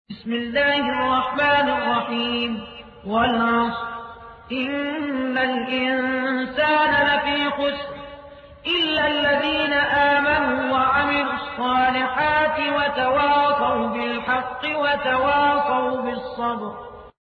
بسم الله الرحمن الرحيم والعصر إن الإنسان لفي خسر إلا الذين آمنوا وعملوا الصالحات وتواصوا بالحق وتواصوا بالصبر